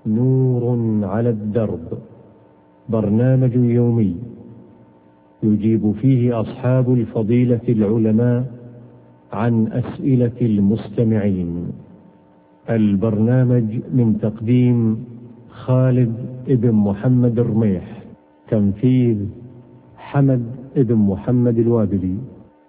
نور على الدرب، برنامج يومي يجيب فيه أصحاب الفضيلة العلماء عن أسئلة المستمعين. البرنامج من تقديم خالد ابن محمد الرميح، تنفيذ حمد ابن محمد الوابلي.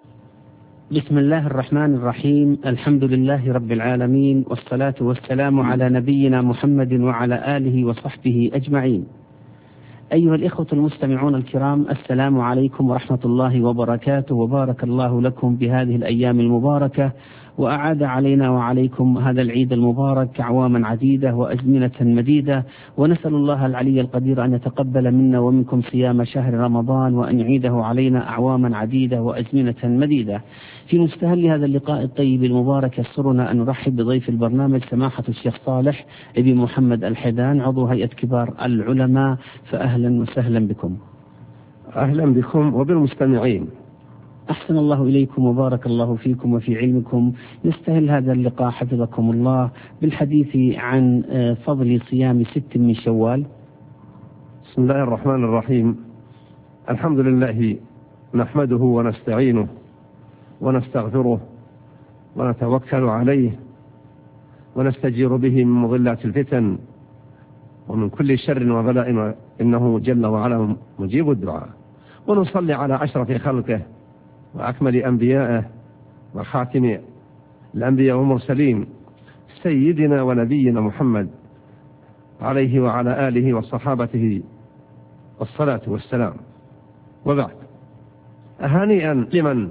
بسم الله الرحمن الرحيم. الحمد لله رب العالمين، والصلاة والسلام على نبينا محمد وعلى آله وصحبه أجمعين. أيها الإخوة المستمعون الكرام، السلام عليكم ورحمة الله وبركاته، وبارك الله لكم بهذه الأيام المباركة، وأعاد علينا وعليكم هذا العيد المبارك أعواما عديدة وأزمنة مديدة، ونسأل الله العلي القدير أن يتقبل منا ومنكم صيام شهر رمضان، وأن يعيده علينا أعواما عديدة وأزمنة مديدة. في مستهل هذا اللقاء الطيب المبارك يسرنا أن نرحب بضيف البرنامج سماحة الشيخ صالح ابن محمد الحيدان، عضو هيئة كبار العلماء، فأهلا وسهلا بكم. أهلا بكم وبالمستمعين. أحسن الله إليكم وبارك الله فيكم وفي علمكم. نستهل هذا اللقاء حفظكم الله بالحديث عن فضل صيام 6 من شوال. بسم الله الرحمن الرحيم. الحمد لله نحمده ونستعينه ونستغفره ونتوكل عليه ونستجير به من مضلات الفتن ومن كل شر وبلاء، إنه جل وعلا مجيب الدعاء. ونصلي على أشرف خلقه وأكمل أنبيائه وخاتم الأنبياء والمرسلين سيدنا ونبينا محمد عليه وعلى آله وصحابته والصلاة والسلام. وبعد، هنيئا لمن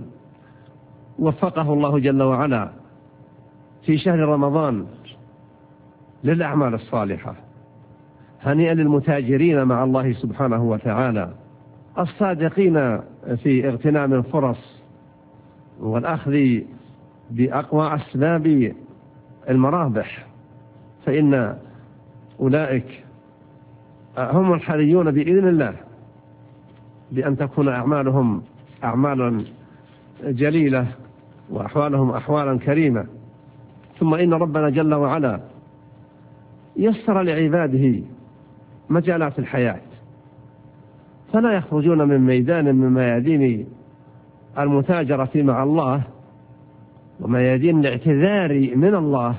وفقه الله جل وعلا في شهر رمضان للأعمال الصالحة. هنيئا للمتاجرين مع الله سبحانه وتعالى، الصادقين في اغتنام الفرص والأخذ بأقوى أسباب المرابح، فإن أولئك هم الحريون بإذن الله بأن تكون أعمالهم أعمالا جليلة وأحوالهم أحوالا كريمة. ثم إن ربنا جل وعلا يسر لعباده مجالات الحياة، فلا يخرجون من ميدان من ميادين المتاجرة مع الله وميادين الاعتذار من الله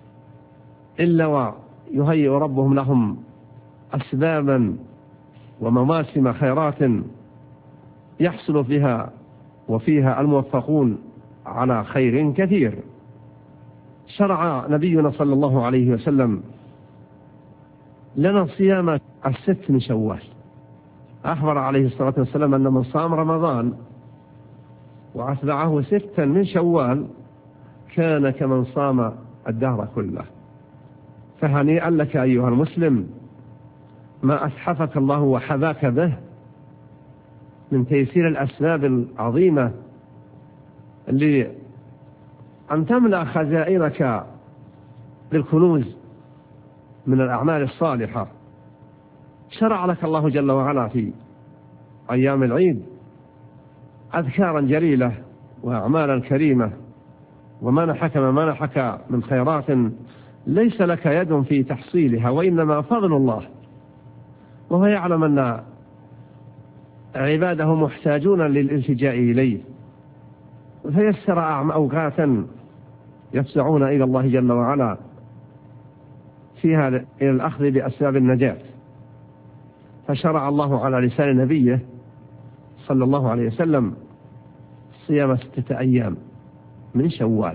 إلا ويهيئ ربهم لهم أسبابا ومواسم خيرات يحصل فيها الموفقون على خير كثير. شرع نبينا صلى الله عليه وسلم لنا صيام 6 من شوال. أخبر عليه الصلاة والسلام أن من صام رمضان وأتبعه 6 من شوال كان كمن صام الدهر كله. فهنيئا لك أيها المسلم ما أسحفك الله وحباك به من تيسير الأسباب العظيمة لأن تملأ خزائنك بالكنوز من الأعمال الصالحة. شرع لك الله جل وعلا في أيام العيد أذكارا جليلة وأعمالا كريمة، ومنحك ما منحك من خيرات ليس لك يد في تحصيلها، وإنما فضل الله، وهو يعلم أن عباده محتاجون للالتجاء إليه، فيسر أوقاتا يفزعون إلى الله جل وعلا فيها إلى الأخذ بأسباب النجاة. فشرع الله على لسان نبيه صلى الله عليه وسلم صيام 6 أيام من شوال،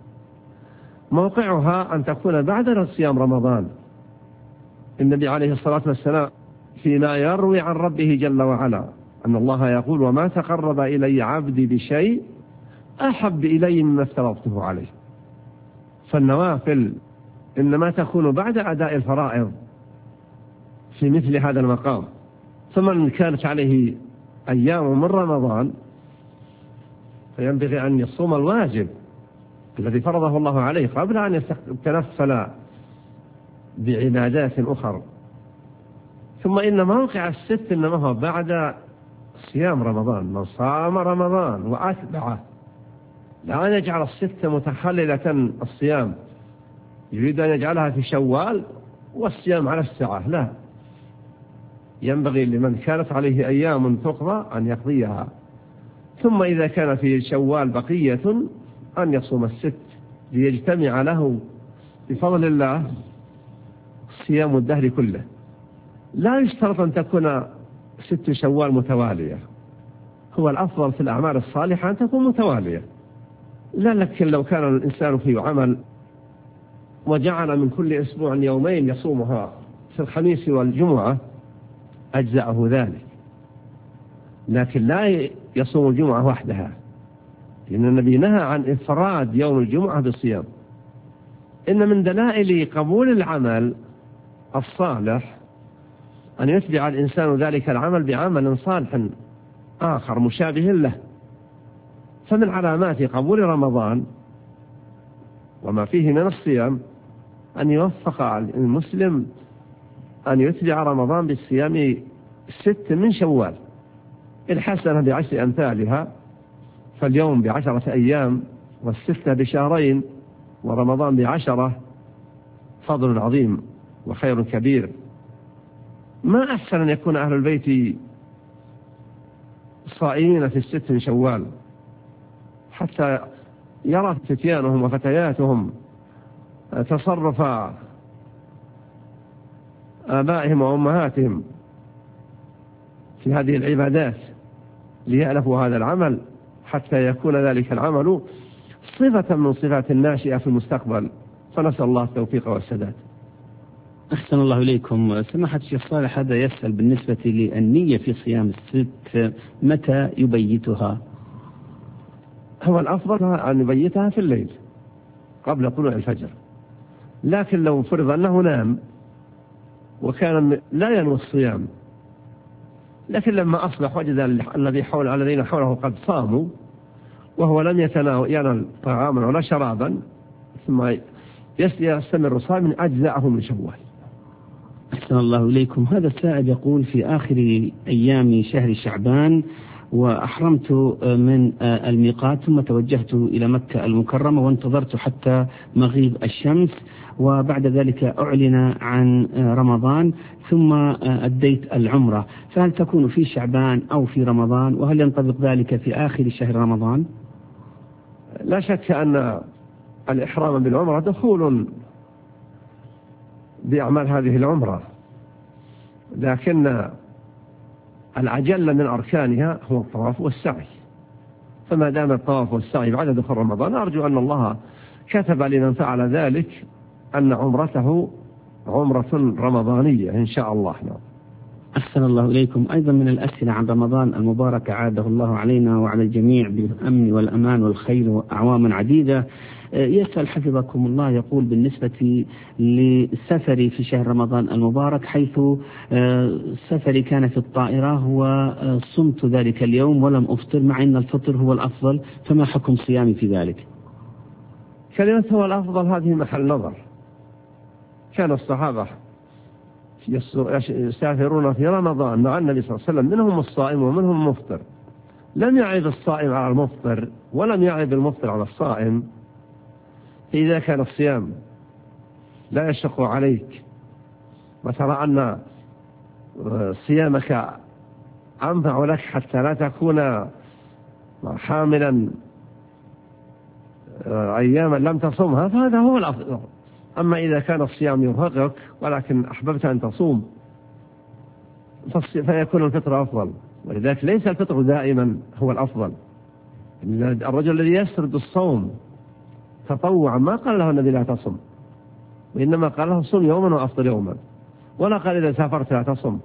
موقعها أن تكون بعد صيام رمضان. النبي عليه الصلاة والسلام فيما يروي عن ربه جل وعلا أن الله يقول: وما تقرب إلي عبدي بشيء أحب إلي مما افترضته عليه. فالنوافل إنما تكون بعد أداء الفرائض في مثل هذا المقام. فمن كانت عليه أيام من رمضان فينبغي أن يصوم الواجب الذي فرضه الله عليه قبل أن يتنفل بعبادات أخرى. ثم إن موقع 6 إنما هو بعد صيام رمضان. من صام رمضان وأتبعه، لا يجعل 6 متخللة الصيام، يريد أن يجعلها في شوال والصيام على الساعة، لا، ينبغي لمن كانت عليه أيام تقضى أن يقضيها، ثم إذا كان في شوال بقية أن يصوم الست ليجتمع له بفضل الله صيام الدهر كله. لا يشترط أن تكون 6 شوال متوالية، هو الأفضل في الأعمال الصالحة أن تكون متوالية، لكن لو كان الإنسان في عمل وجعل من كل أسبوع يومين يصومها في الخميس والجمعة أجزأه ذلك، لكن لا يصوم الجمعة وحدها، لأن النبي نهى عن إفراد يوم الجمعة بالصيام. إن من دلائل قبول العمل الصالح أن يتبع الإنسان ذلك العمل بعمل صالح آخر مشابه له. فمن علامات قبول رمضان وما فيه من الصيام أن يوفق المسلم أن يتبع رمضان بالصيام 6 من شوال، الحسنة ب10 أمثالها، فاليوم ب10 أيام، والستة بشهرين، ورمضان ب10، فضل عظيم وخير كبير. ما أحسن أن يكون أهل البيت صائمين في 6 من شوال حتى يرى فتيانهم وفتياتهم تصرف آبائهم وأمهاتهم في هذه العبادات ليألفوا هذا العمل، حتى يكون ذلك العمل صفة من صفات الناشئة في المستقبل، فنسأل الله التوفيق والسداد. أحسن الله إليكم. سماحة الشيخ صالح، هذا يسأل بالنسبة للنية في صيام الست، متى يبيتها؟ هو الأفضل أن يبيتها في الليل قبل طلوع الفجر، لكن لو فرض أنه نام وكان لا ينوي الصيام، لكن لما أصبح وجد الذين حوله قد صاموا وهو لم ينال طعاما ولا شرابا ثم يستمر صائما أجزاءه من شوال. أحسن الله إليكم. هذا السائل يقول: في آخر أيام شهر شعبان وأحرمت من الميقات، ثم توجهت إلى مكة المكرمة وانتظرت حتى مغيب الشمس، وبعد ذلك أعلن عن رمضان، ثم أديت العمرة، فهل تكون في شعبان أو في رمضان؟ وهل ينطبق ذلك في آخر شهر رمضان؟ لا شك أن الإحرام بالعمرة دخول بأعمال هذه العمرة، لكن العجل من أركانها هو الطواف والسعي، فما دام الطواف والسعي بعد دخول رمضان أرجو أن الله كتب لمن فعل ذلك أن عمرته عمرة رمضانية إن شاء الله. أحسن الله إليكم. أيضا من الأسئلة عن رمضان المبارك عاده الله علينا وعلى الجميع بالأمن والأمان والخير وأعواما عديدة، يسأل حفظكم الله، يقول: بالنسبة لسفري في شهر رمضان المبارك، حيث سفري كان في الطائرة وصمت ذلك اليوم ولم أفطر، مع أن الفطر هو الأفضل، فما حكم صيامي في ذلك؟ كلمة هو الأفضل هذه محل نظر. كان الصحابة يسافرون في رمضان مع النبي صلى الله عليه وسلم، منهم الصائم ومنهم المفطر، لم يعب الصائم على المفطر ولم يعب المفطر على الصائم. إذا كان الصيام لا يشق عليك وترى أن صيامك أنفع لك حتى لا تكون حاملا أياما لم تصمها، فهذا هو الأفضل. أما إذا كان الصيام يرهقك ولكن أحببت أن تصوم فيكون الفطر أفضل، ولذلك ليس الفطر دائما هو الأفضل. الرجل الذي يسرد الصوم تطوعا ما قال له النبي لا تصم، وإنما قال له صم يوما وأفطر يوما، ولا قال إذا سافرت لا تصم.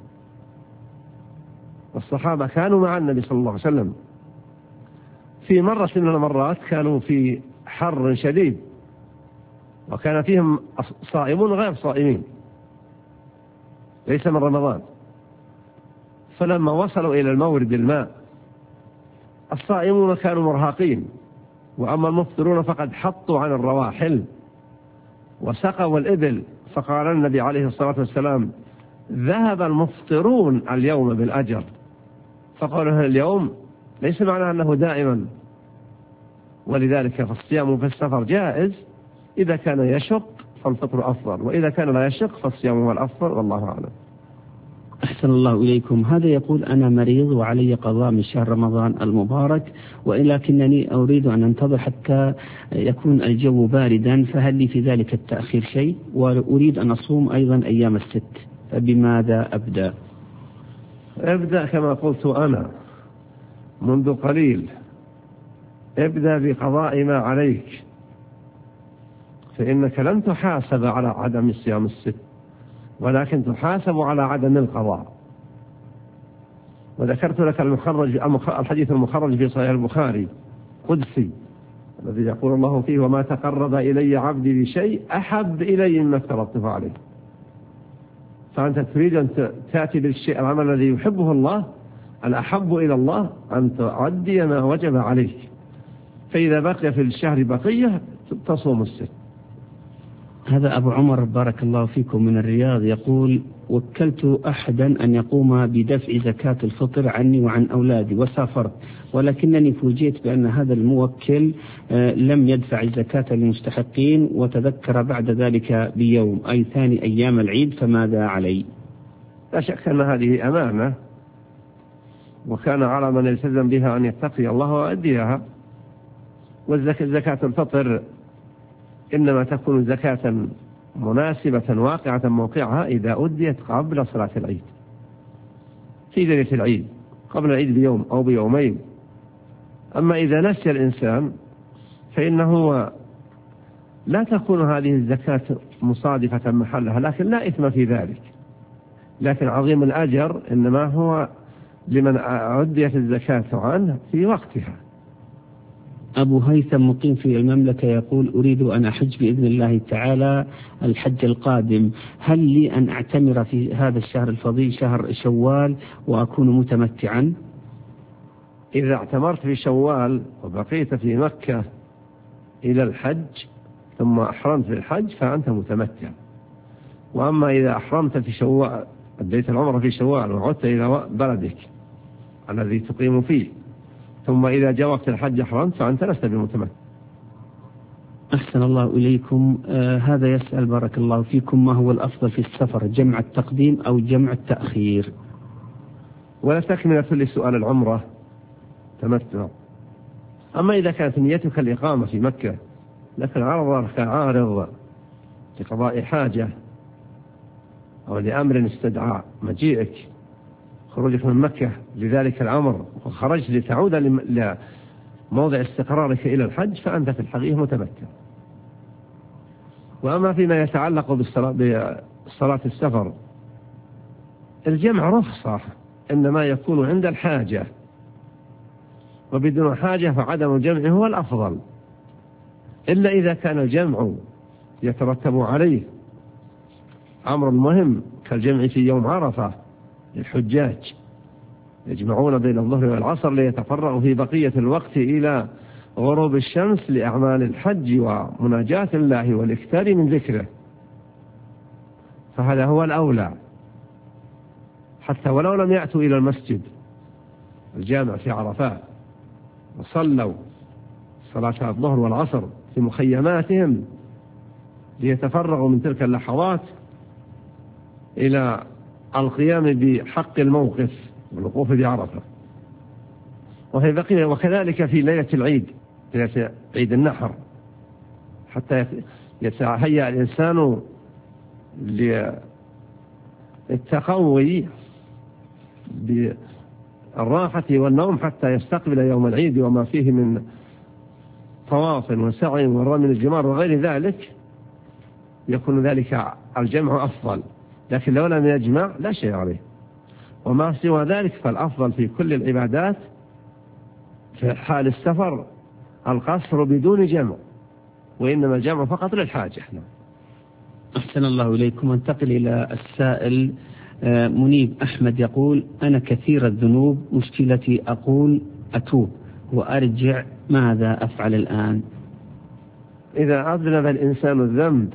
والصحابة كانوا مع النبي صلى الله عليه وسلم في مرة من المرات كانوا في حر شديد وكان فيهم صائمون غير صائمين ليس من رمضان، فلما وصلوا إلى المورد الماء الصائمون كانوا مرهقين، وأما المفطرون فقد حطوا عن الرواحل وسقوا الإبل، فقال النبي عليه الصلاة والسلام: ذهب المفطرون اليوم بالأجر. فقالوا اليوم ليس معناه أنه دائما، ولذلك فالصيام في السفر جائز إذا كان يشق فالفطر أفضل، وإذا كان لا يشق فالصيام هو الأفضل، والله أعلم. أحسن الله إليكم. هذا يقول أنا مريض وعلي قضاء من شهر رمضان المبارك، ولكنني أريد أن أنتظر حتى يكون الجو باردا، فهل لي في ذلك التأخير شيء؟ وأريد أن أصوم أيضا أيام الست، فبماذا أبدأ؟ ابدأ كما قلت أنا منذ قليل، ابدأ بقضاء ما عليك، فإنك لن تحاسب على عدم صيام الست، ولكن تحاسب على عدم القضاء. وذكرت لك الحديث المخرج في صحيح البخاري قدسي الذي يقول الله فيه وما تقرب إلي عبدي بشيء أحب إلي مما افترضته عليه. فأنت تريد أن تأتي بالشيء العمل الذي يحبه الله، الأحب إلى الله أن تؤدي ما وجب عليك، فإذا بقي في الشهر بقية تصوم الست. هذا أبو عمر بارك الله فيكم من الرياض يقول وكلت أحدا أن يقوم بدفع زكاة الفطر عني وعن أولادي وسافرت، ولكنني فوجئت بأن هذا الموكل لم يدفع الزكاة للمستحقين، وتذكر بعد ذلك بيوم أي ثاني أيام العيد، فماذا علي؟ لا شك أن هذه أمانة، وكان على من يلتزم بها أن يتقي الله ويؤديها. والزكاة الفطر إنما تكون زكاة مناسبة واقعة موقعها إذا أديت قبل صلاة العيد، في ليلة العيد قبل العيد بيوم أو بيومين. أما إذا نسي الإنسان فإنه لا تكون هذه الزكاة مصادفة محلها، لكن لا إثم في ذلك، لكن عظيم الأجر إنما هو لمن أديت الزكاة عنه في وقتها. أبو هيثم مقيم في المملكة يقول أريد أن أحج بإذن الله تعالى الحج القادم، هل لي أن أعتمر في هذا الشهر الفضيل شهر شوال وأكون متمتعا؟ إذا اعتمرت في شوال وبقيت في مكة إلى الحج ثم أحرمت في الحج فأنت متمتع. وأما إذا أحرمت في شوال أديت العمرة في شوال وعدت إلى بلدك الذي تقيم فيه ثم إذا جاء وقت الحج أحرمت فأنت لست بمتمتع. أحسن الله إليكم. هذا يسأل بارك الله فيكم ما هو الأفضل في السفر، جمع التقديم أو جمع التأخير؟ ولا تكمل لسؤال العمرة تمتع. أما إذا كانت نيتك الإقامة في مكة لكن عارض لقضاء حاجة أو لأمر استدعاء مجيئك خروجك من مكة لذلك الأمر وخرجت لتعود لموضع استقرارك إلى الحج فأنت في الحقيقة متمتع. وأما فيما يتعلق بالصلاة السفر الجمع رخصة إنما يكون عند الحاجة، وبدون حاجة فعدم الجمع هو الأفضل، إلا إذا كان الجمع يترتب عليه أمر مهم كالجمع في يوم عرفة للحجاج يجمعون بين الظهر والعصر ليتفرغوا في بقية الوقت إلى غروب الشمس لأعمال الحج ومناجاة الله والإكثار من ذكره، فهذا هو الأولى حتى ولو لم يأتوا إلى المسجد الجامع في عرفات وصلوا صلاة الظهر والعصر في مخيماتهم ليتفرغوا من تلك اللحظات إلى القيام بحق الموقف والوقوف بعرفة. وفي بقية وكذلك في ليلة العيد ليلة عيد النحر حتى يتهيأ الإنسان للتقوي بالراحة والنوم حتى يستقبل يوم العيد وما فيه من طواف وسعي ورمي الجمار وغير ذلك، يكون ذلك الجمع أفضل، لكن لو لم يجمع لا شيء عليه. وما سوى ذلك فالأفضل في كل العبادات في حال السفر القصر بدون جمع، وإنما الجمع فقط للحاجة. أحسن الله إليكم. انتقل إلى السائل منيب أحمد يقول أنا كثير الذنوب، مشكلتي أقول أتوب وأرجع، ماذا أفعل الآن؟ إذا أذنب الإنسان الذنب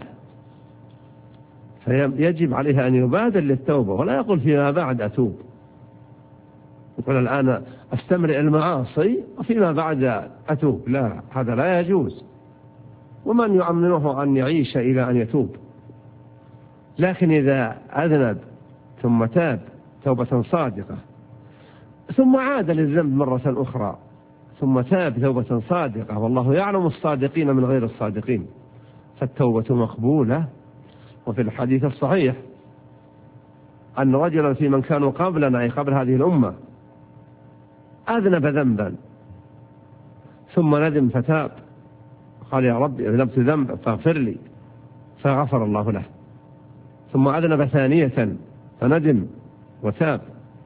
فيجب عليه أن يبادر للتوبة ولا يقول فيما بعد أتوب، يقول الآن أستمرئ المعاصي وفيما بعد أتوب، لا، هذا لا يجوز، ومن يؤمنه أن يعيش إلى أن يتوب. لكن إذا أذنب ثم تاب توبة صادقة ثم عاد للذنب مرة أخرى ثم تاب توبة صادقة، والله يعلم الصادقين من غير الصادقين، فالتوبة مقبولة. وفي الحديث الصحيح أن رجلا في من كانوا قبلنا أي قبل هذه الأمة أذنب ذنبا ثم ندم فتاب، قال يا رب أذنبت ذنبا فاغفر لي، فغفر الله له. ثم أذنب ثانية فندم وتاب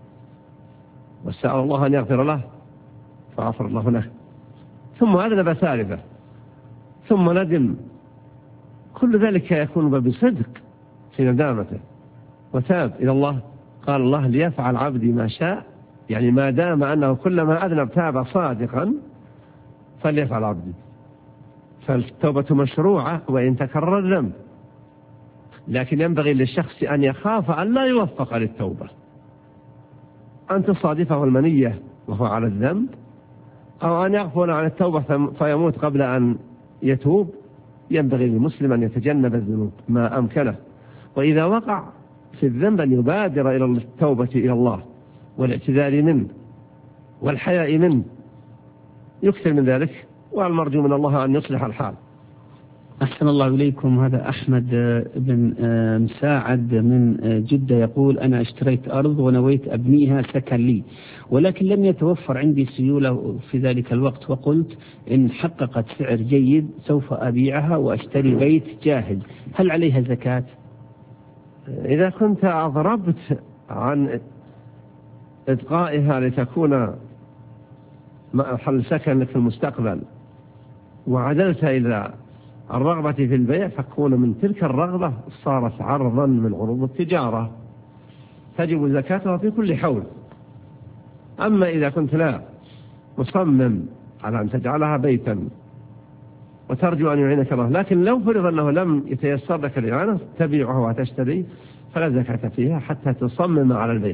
وسأل الله أن يغفر له فغفر الله له. ثم أذنب ثالثة ثم ندم. كل ذلك يكون بصدق في ندامته وتاب إلى الله. قال الله ليفعل عبدي ما شاء، يعني ما دام أنه كلما أذنب تاب صادقا فليفعل عبدي. فالتوبة مشروعة وإن تكرر الذنب، لكن ينبغي للشخص أن يخاف أن لا يوفق للتوبة، أن تصادفه المنية وهو على الذنب، أو أن يغفل عن التوبة فيموت قبل أن يتوب. ينبغي للمسلم أن يتجنب الذنوب ما أمكنه، وإذا وقع في الذنب أن يبادر إلى التوبة إلى الله والاعتذار منه والحياء منه، يكثر من ذلك، والمرجو من الله أن يصلح الحال. أحسن الله إليكم. هذا أحمد بن مساعد من جدة يقول أنا اشتريت أرض ونويت أبنيها سكن لي، ولكن لم يتوفر عندي سيولة في ذلك الوقت، وقلت إن حققت سعر جيد سوف أبيعها وأشتري بيت جاهز، هل عليها زكاة؟ إذا كنت أضربت عن إبقائها لتكون محل سكن لك في المستقبل وعدلت إلى الرغبة في البيع، فكون من تلك الرغبة صارت عرضا من عروض التجارة تجب زكاتها في كل حول. أما إذا كنت لا مصمم على أن تجعلها بيتا وترجو أن يعينك الله، لكن لو فرض أنه لم يتيسر لك الإعانة تبيعها وتشتري فلا زكاة فيها حتى تصمم على البيع.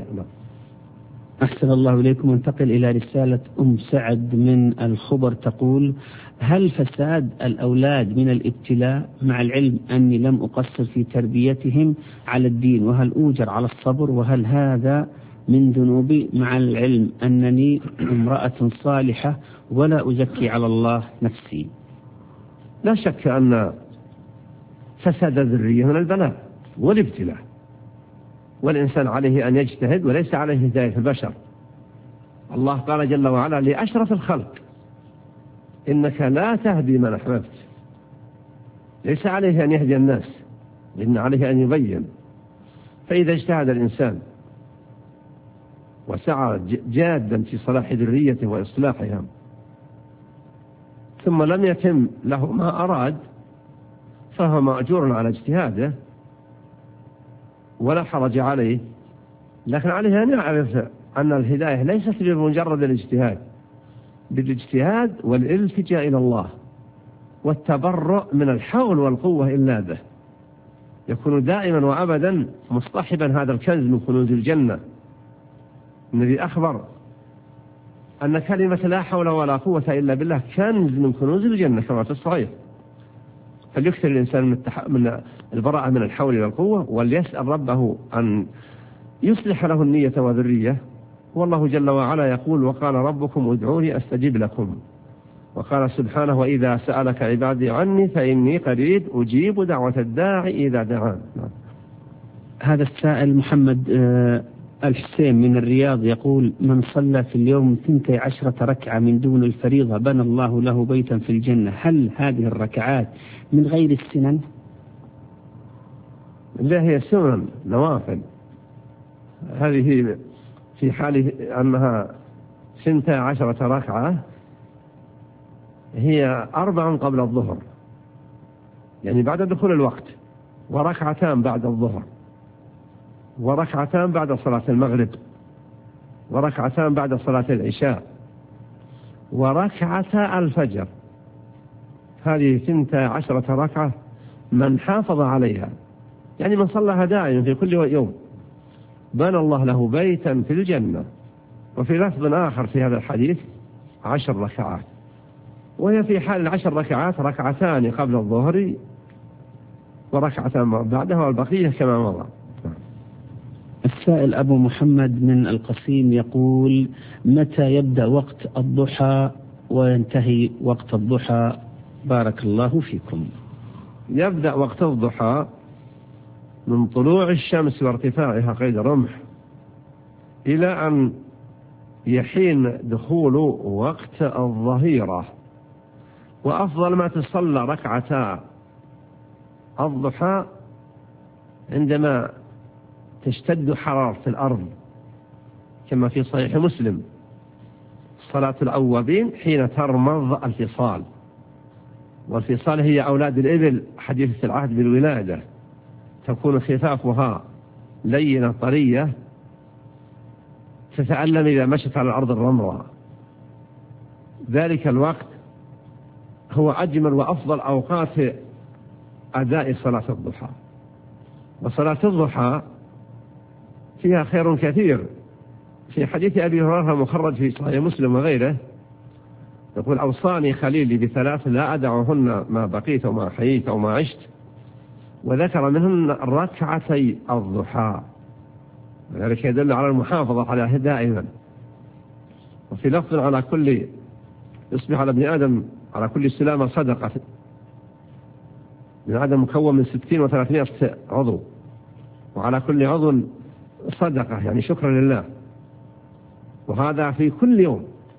أحسن الله إليكم. انتقل إلى رسالة أم سعد من الخبر تقول هل فساد الأولاد من الابتلاء مع العلم أني لم أقصر في تربيتهم على الدين، وهل أوجر على الصبر، وهل هذا من ذنوبي مع العلم أنني امرأة صالحة ولا أزكي على الله نفسي؟ لا شك أن فساد الذرية من البلاء والابتلاء، والإنسان عليه أن يجتهد وليس عليه هداية البشر. الله قال جل وعلا لأشرف الخلق إنك لا تهدي من أحببت، ليس عليه أن يهدي الناس، إن عليه أن يبين. فإذا اجتهد الإنسان وسعى جادا في صلاح ذريته وإصلاحها ثم لم يتم له ما أراد فهو مأجور على اجتهاده ولا حرج عليه، لكن عليه أن يعرف أن الهداية ليست بمجرد الاجتهاد، بالاجتهاد والالتجاء إلى الله والتبرؤ من الحول والقوة إلا به، يكون دائما وأبدا مصطحبا هذا الكنز من كنوز الجنة الذي أخبر أن كلمة لا حول ولا قوة إلا بالله كنز من كنوز الجنة كما في الصحيح. فليكثر الإنسان من البراءة من الحول والقوة، وليسأل ربه أن يصلح له النية وذرية. والله جل وعلا يقول وقال ربكم ادعوني أستجب لكم، وقال سبحانه وإذا سألك عبادي عني فإني قريب أجيب دعوة الداعي إذا دعان. هذا السائل محمد الحسين من الرياض يقول من صلى في اليوم 12 ركعة من دون الفريضة بنى الله له بيتا في الجنة، هل هذه الركعات من غير السنن؟ لا، هي سنن نوافل. هذه في حال أنها 12 ركعة هي 4 قبل الظهر يعني بعد دخول الوقت، وركعتان بعد الظهر، وركعتان بعد صلاة المغرب، وركعتان بعد صلاة العشاء، وركعة الفجر. هذه 12 ركعة من حافظ عليها، يعني من صلىها دائما في كل يوم بنى الله له بيتا في الجنة. وفي لفظ آخر في هذا الحديث 10 ركعات. وهي في حال 10 ركعات، ركعتان قبل الظهر وركعتان بعدها والبقية كما مضى. السائل أبو محمد من القصيم يقول: متى يبدأ وقت الضحى وينتهي وقت الضحى؟ بارك الله فيكم. يبدأ وقت الضحى من طلوع الشمس وارتفاعها قيد رمح إلى أن يحين دخول وقت الظهيرة. وأفضل ما تصلى ركعتا الضحى عندما تشتد حرارة الأرض، كما في صحيح مسلم: صلاة الأوابين حين ترمض الفصال. والفصال هي أولاد الإبل حديثة العهد بالولادة، تكون خفافها لينة طرية تتألم إذا مشت على الأرض الرمراء. ذلك الوقت هو أجمل وأفضل أوقات أداء صلاة الضحى. وصلاة الضحى فيها خير كثير. في حديث أبي هريرة مخرج في صحيح مسلم وغيره يقول: أوصاني خليلي بثلاث لا أدعهن ما بقيت وما حييت وما عشت، وذكر منهن ركعتي الضحى، ذلك يدل على المحافظة على دائما. وفي لفظ: على كل يصبح على ابن آدم على كل سلامة صدقة. ابن آدم مكون من 60 و300 عضو، وعلى كل عضو صدقة، يعني شكرا لله، وهذا في كل يوم.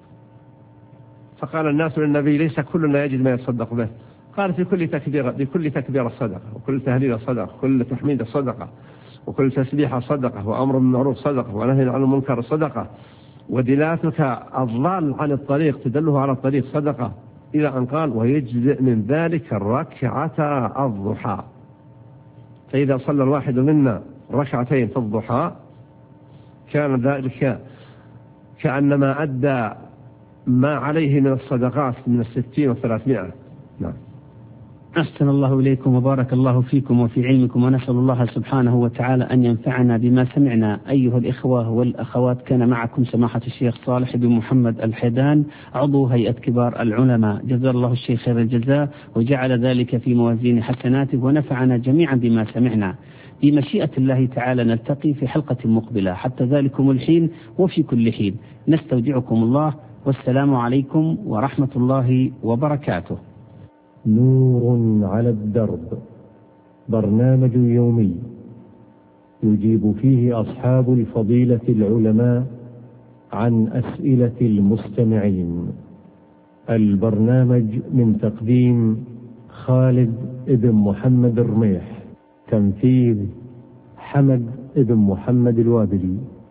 فقال الناس للنبي: ليس كلنا يجد ما يتصدق به. قال: في كل تكبيرة صدقة، وكل تهليل صدقة، وكل تحميد صدقة، وكل تسبيح صدقة، وأمر بالمعروف صدقة، ونهي عن المنكر صدقة، ودلالتك الضال عن الطريق تدله على الطريق صدقة، إلى أن قال: ويجزئ من ذلك ركعتا الضحى. فإذا صلى الواحد منا ركعتين في الضحى كان ذلك كأنما أدى ما عليه من الصدقات من 60 و300. نعم. أحسن الله إليكم وبارك الله فيكم وفي علمكم، ونسأل الله سبحانه وتعالى أن ينفعنا بما سمعنا. أيها الإخوة والأخوات، كان معكم سماحة الشيخ صالح بن محمد الحيدان، عضو هيئة كبار العلماء، جزا الله الشيخ خير الجزاء وجعل ذلك في موازين حسناته، ونفعنا جميعا بما سمعنا. بمشيئة الله تعالى نلتقي في حلقة مقبلة، حتى ذلكم الحين وفي كل حين نستودعكم الله، والسلام عليكم ورحمة الله وبركاته. نور على الدرب، برنامج يومي يجيب فيه أصحاب الفضيلة العلماء عن أسئلة المستمعين. البرنامج من تقديم خالد ابن محمد الرميح، تنفيذ حمد ابن محمد الوابلي.